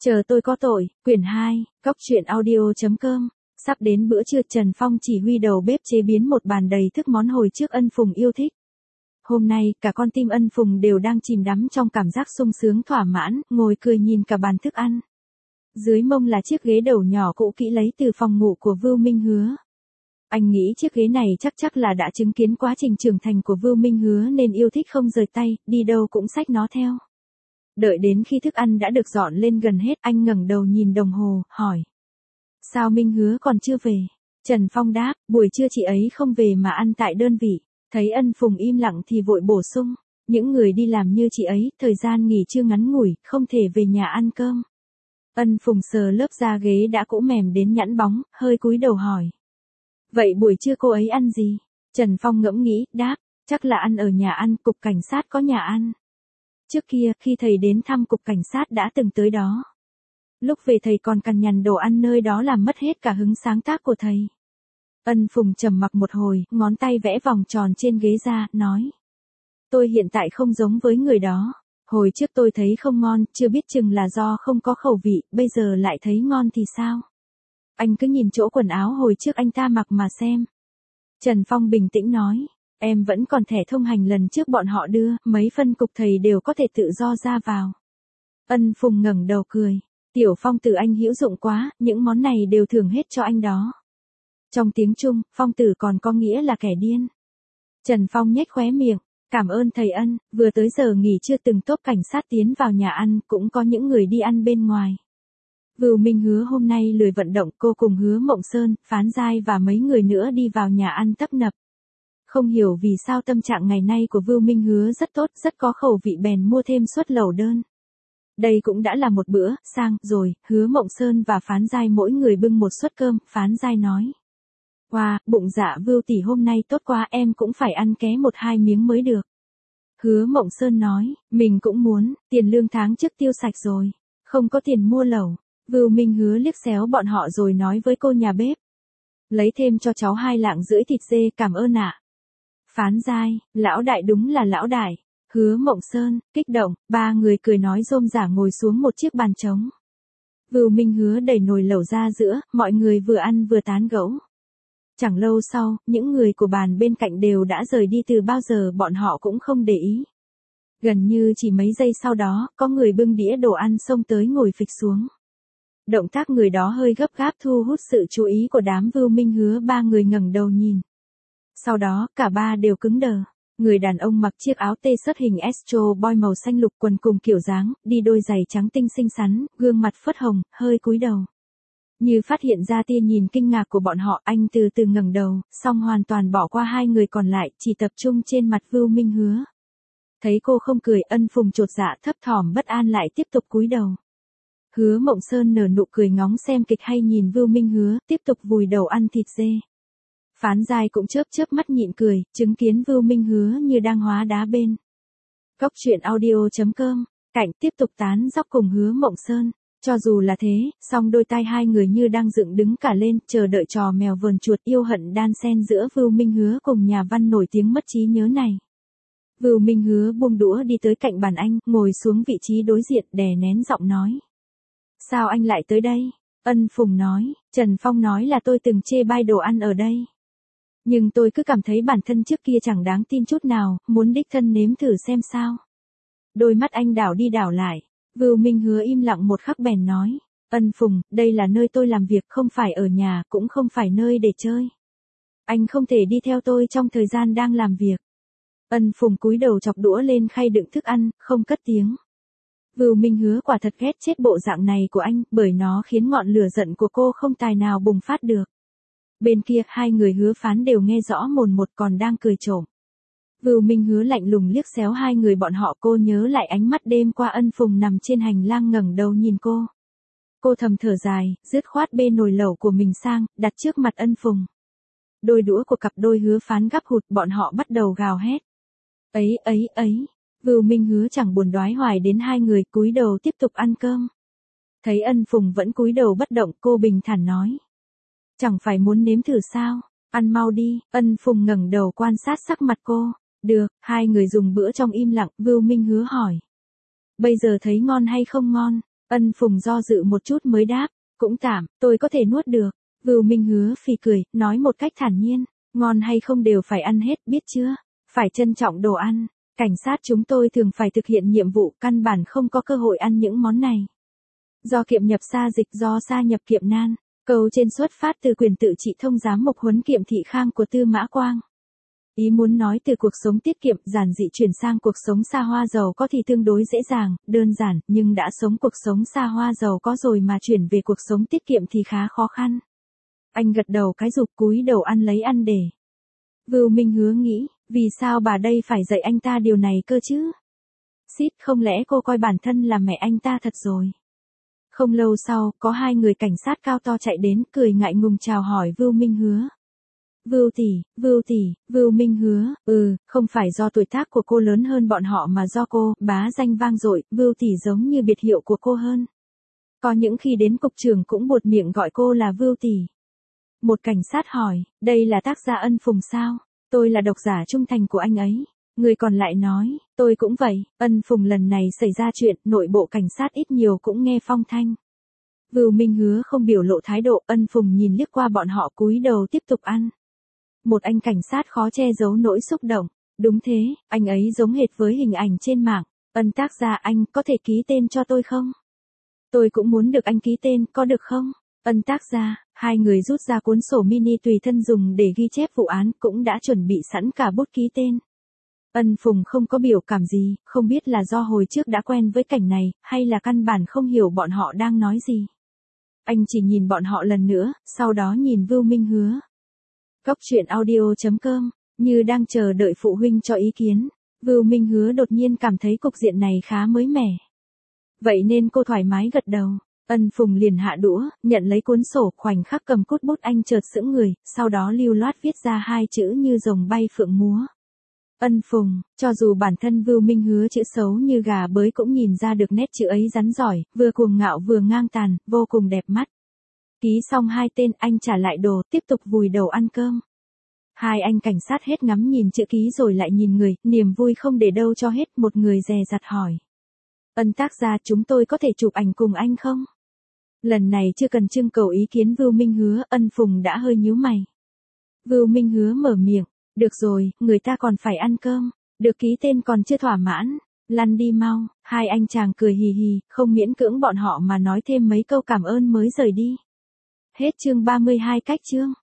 Chờ tôi có tội, quyển 2, Cóc truyện audio.com. Sắp đến bữa trưa, Trần Phong chỉ huy đầu bếp chế biến một bàn đầy thức món hồi trước Ân Phùng yêu thích. Hôm nay, cả con tim Ân Phùng đều đang chìm đắm trong cảm giác sung sướng thỏa mãn, ngồi cười nhìn cả bàn thức ăn. Dưới mông là chiếc ghế đầu nhỏ cũ kỹ lấy từ phòng ngủ của Vưu Minh Hứa. Anh nghĩ chiếc ghế này chắc là đã chứng kiến quá trình trưởng thành của Vưu Minh Hứa nên yêu thích không rời tay, đi đâu cũng xách nó theo. Đợi đến khi thức ăn đã được dọn lên gần hết, anh ngẩng đầu nhìn đồng hồ, hỏi. Sao Minh Hứa còn chưa về? Trần Phong đáp, buổi trưa chị ấy không về mà ăn tại đơn vị. Thấy Ân Phùng im lặng thì vội bổ sung. Những người đi làm như chị ấy, thời gian nghỉ trưa ngắn ngủi, không thể về nhà ăn cơm. Ân Phùng sờ lớp da ghế đã cũ mềm đến nhẵn bóng, hơi cúi đầu hỏi. Vậy buổi trưa cô ấy ăn gì? Trần Phong ngẫm nghĩ, đáp, chắc là ăn ở nhà ăn, cục cảnh sát có nhà ăn. Trước kia, khi thầy đến thăm cục cảnh sát đã từng tới đó. Lúc về thầy còn cằn nhằn đồ ăn nơi đó làm mất hết cả hứng sáng tác của thầy. Ân Phùng trầm mặc một hồi, ngón tay vẽ vòng tròn trên ghế ra, nói. Tôi hiện tại không giống với người đó. Hồi trước tôi thấy không ngon, chưa biết chừng là do không có khẩu vị, bây giờ lại thấy ngon thì sao? Anh cứ nhìn chỗ quần áo hồi trước anh ta mặc mà xem. Trần Phong bình tĩnh nói. Em vẫn còn thẻ thông hành lần trước bọn họ đưa, mấy phân cục thầy đều có thể tự do ra vào. Ân Phùng ngẩng đầu cười. Tiểu Phong tử anh hữu dụng quá, những món này đều thưởng hết cho anh đó. Trong tiếng Trung, Phong tử còn có nghĩa là kẻ điên. Trần Phong nhếch khóe miệng. Cảm ơn thầy Ân, vừa tới giờ nghỉ trưa từng tốp cảnh sát tiến vào nhà ăn, cũng có những người đi ăn bên ngoài. Vưu Minh Hứa hôm nay lười vận động, cô cùng Hứa Mộng Sơn, Phán Giai và mấy người nữa đi vào nhà ăn tấp nập. Không hiểu vì sao tâm trạng ngày nay của Vưu Minh Hứa rất tốt, rất có khẩu vị bèn mua thêm suất lẩu đơn. Đây cũng đã là một bữa sang rồi, Hứa Mộng Sơn và Phán Giai mỗi người bưng một suất cơm, Phán Giai nói. Wow, bụng dạ Vưu tỷ hôm nay tốt quá, em cũng phải ăn ké 1-2 miếng mới được. Hứa Mộng Sơn nói, mình cũng muốn, tiền lương tháng trước tiêu sạch rồi, không có tiền mua lẩu. Vưu Minh Hứa liếc xéo bọn họ rồi nói với cô nhà bếp. Lấy thêm cho cháu 2 lạng rưỡi thịt dê, cảm ơn ạ. Phán Giai, lão đại đúng là lão đại. Hứa Mộng Sơn, kích động, ba người cười nói rôm rả ngồi xuống một chiếc bàn trống. Vưu Minh Hứa đẩy nồi lẩu ra giữa, mọi người vừa ăn vừa tán gẫu. Chẳng lâu sau, những người của bàn bên cạnh đều đã rời đi từ bao giờ bọn họ cũng không để ý. Gần như chỉ mấy giây sau đó, có người bưng đĩa đồ ăn xông tới ngồi phịch xuống. Động tác người đó hơi gấp gáp thu hút sự chú ý của đám Vưu Minh Hứa, ba người ngẩng đầu nhìn. Sau đó, cả ba đều cứng đờ. Người đàn ông mặc chiếc áo t-shirt hình Astro Boy màu xanh lục, quần cùng kiểu dáng, đi đôi giày trắng tinh xinh xắn, gương mặt phớt hồng, hơi cúi đầu. Như phát hiện ra tia nhìn kinh ngạc của bọn họ, anh từ từ ngẩng đầu, xong hoàn toàn bỏ qua hai người còn lại, chỉ tập trung trên mặt Vưu Minh Hứa. Thấy cô không cười, Ân Phùng chột dạ thấp thỏm bất an lại tiếp tục cúi đầu. Hứa Mộng Sơn nở nụ cười ngóng xem kịch hay nhìn Vưu Minh Hứa, tiếp tục vùi đầu ăn thịt dê. Phán Giai cũng chớp mắt nhịn cười, chứng kiến Vưu Minh Hứa như đang hóa đá bên. Cóc truyện audio.com, Cảnh tiếp tục tán dóc cùng Hứa Mộng Sơn. Cho dù là thế, song đôi tai hai người như đang dựng đứng cả lên, chờ đợi trò mèo vờn chuột yêu hận đan xen giữa Vưu Minh Hứa cùng nhà văn nổi tiếng mất trí nhớ này. Vưu Minh Hứa buông đũa đi tới cạnh bàn anh, ngồi xuống vị trí đối diện, đè nén giọng nói. Sao anh lại tới đây? Ân Phùng nói, Trần Phong nói là tôi từng chê bai đồ ăn ở đây. Nhưng tôi cứ cảm thấy bản thân trước kia chẳng đáng tin chút nào, muốn đích thân nếm thử xem sao. Đôi mắt anh đảo đi đảo lại. Vưu Minh Hứa im lặng một khắc bèn nói. Ân Phùng, đây là nơi tôi làm việc, không phải ở nhà, cũng không phải nơi để chơi. Anh không thể đi theo tôi trong thời gian đang làm việc. Ân Phùng cúi đầu chọc đũa lên khay đựng thức ăn, không cất tiếng. Vưu Minh Hứa quả thật ghét chết bộ dạng này của anh, bởi nó khiến ngọn lửa giận của cô không tài nào bùng phát được. Bên kia, hai người Hứa Phán đều nghe rõ mồn một còn đang cười trộm. Vưu Minh Hứa lạnh lùng liếc xéo hai người bọn họ, cô nhớ lại ánh mắt đêm qua Ân Phùng nằm trên hành lang ngẩng đầu nhìn cô. Cô thầm thở dài, dứt khoát bê nồi lẩu của mình sang, đặt trước mặt Ân Phùng. Đôi đũa của cặp đôi Hứa Phán gắp hụt, bọn họ bắt đầu gào hét. Ấy. Vưu Minh Hứa chẳng buồn đoái hoài đến hai người, cúi đầu tiếp tục ăn cơm. Thấy Ân Phùng vẫn cúi đầu bất động, cô bình thản nói. Chẳng phải muốn nếm thử sao? Ăn mau đi. Ân Phùng ngẩng đầu quan sát sắc mặt cô. Được, hai người dùng bữa trong im lặng, Vưu Minh Hứa hỏi. Bây giờ thấy ngon hay không ngon? Ân Phùng do dự một chút mới đáp, cũng tạm, tôi có thể nuốt được. Vưu Minh Hứa phì cười, nói một cách thản nhiên, ngon hay không đều phải ăn hết, biết chưa? Phải trân trọng đồ ăn. Cảnh sát chúng tôi thường phải thực hiện nhiệm vụ, căn bản không có cơ hội ăn những món này. Do kiệm nhập xa dịch, do xa nhập kiệm nan. Câu trên xuất phát từ quyền tự trị thông giám mục huấn kiệm thị khang của Tư Mã Quang. Ý muốn nói từ cuộc sống tiết kiệm giản dị chuyển sang cuộc sống xa hoa giàu có thì tương đối dễ dàng, đơn giản, nhưng đã sống cuộc sống xa hoa giàu có rồi mà chuyển về cuộc sống tiết kiệm thì khá khó khăn. Anh gật đầu cái rụp cúi đầu ăn lấy ăn để. Vưu Minh Hứa nghĩ, vì sao bà đây phải dạy anh ta điều này cơ chứ? Xít, không lẽ cô coi bản thân là mẹ anh ta thật rồi? Không lâu sau, có hai người cảnh sát cao to chạy đến, cười ngại ngùng chào hỏi Vưu Minh Hứa. Vưu tỷ, Vưu Minh Hứa, không phải do tuổi tác của cô lớn hơn bọn họ mà do cô, bá danh vang dội, Vưu tỷ giống như biệt hiệu của cô hơn. Có những khi đến cục trưởng cũng buột miệng gọi cô là Vưu tỷ. Một cảnh sát hỏi, đây là tác gia Ân Phùng sao? Tôi là độc giả trung thành của anh ấy. Người còn lại nói, tôi cũng vậy, Ân Phùng lần này xảy ra chuyện, nội bộ cảnh sát ít nhiều cũng nghe phong thanh. Vưu Minh Hứa không biểu lộ thái độ, Ân Phùng nhìn liếc qua bọn họ cúi đầu tiếp tục ăn. Một anh cảnh sát khó che giấu nỗi xúc động. Đúng thế, anh ấy giống hệt với hình ảnh trên mạng. Ân tác gia, anh có thể ký tên cho tôi không? Tôi cũng muốn được anh ký tên, có được không? Ân tác gia, hai người rút ra cuốn sổ mini tùy thân dùng để ghi chép vụ án, cũng đã chuẩn bị sẵn cả bút ký tên. Ân Phùng không có biểu cảm gì, không biết là do hồi trước đã quen với cảnh này, hay là căn bản không hiểu bọn họ đang nói gì. Anh chỉ nhìn bọn họ lần nữa, sau đó nhìn Vưu Minh Hứa. Góc truyện audio.com, như đang chờ đợi phụ huynh cho ý kiến. Vưu Minh Hứa đột nhiên cảm thấy cục diện này khá mới mẻ. Vậy nên cô thoải mái gật đầu. Ân Phùng liền hạ đũa, nhận lấy cuốn sổ, khoảnh khắc cầm cút bút anh chợt sững người, sau đó lưu loát viết ra hai chữ như rồng bay phượng múa. Ân Phùng, cho dù bản thân Vưu Minh Hứa chữ xấu như gà bới cũng nhìn ra được nét chữ ấy rắn giỏi, vừa cuồng ngạo vừa ngang tàn, vô cùng đẹp mắt. Ký xong hai tên, anh trả lại đồ, tiếp tục vùi đầu ăn cơm. Hai anh cảnh sát hết ngắm nhìn chữ ký rồi lại nhìn người, niềm vui không để đâu cho hết, một người dè dặt hỏi. Ân tác gia, chúng tôi có thể chụp ảnh cùng anh không? Lần này chưa cần trưng cầu ý kiến Vưu Minh Hứa, Ân Phùng đã hơi nhíu mày. Vưu Minh Hứa mở miệng, được rồi, người ta còn phải ăn cơm, được ký tên còn chưa thỏa mãn, lăn đi mau. Hai anh chàng cười hì hì, không miễn cưỡng bọn họ mà nói thêm mấy câu cảm ơn mới rời đi. Hết chương 32 cách chương.